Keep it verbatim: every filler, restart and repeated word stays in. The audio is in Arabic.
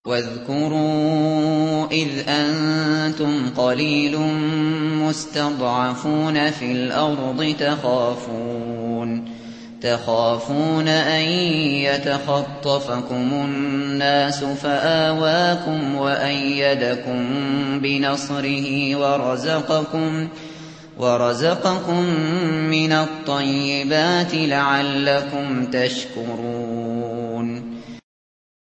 وَاذْكُرُوا إِذْ أَنتُمْ قَلِيلٌ مُّسْتَضْعَفُونَ فِي الْأَرْضِ تَخَافُونَ أَن يَتَخَطَّفَكُمُ النَّاسُ فَآوَاكُمْ وَأَيَّدَكُم بِنَصْرِهِ وَرَزَقَكُم مِّنَ الطَّيِّبَاتِ لَعَلَّكُمْ تَشْكُرُونَ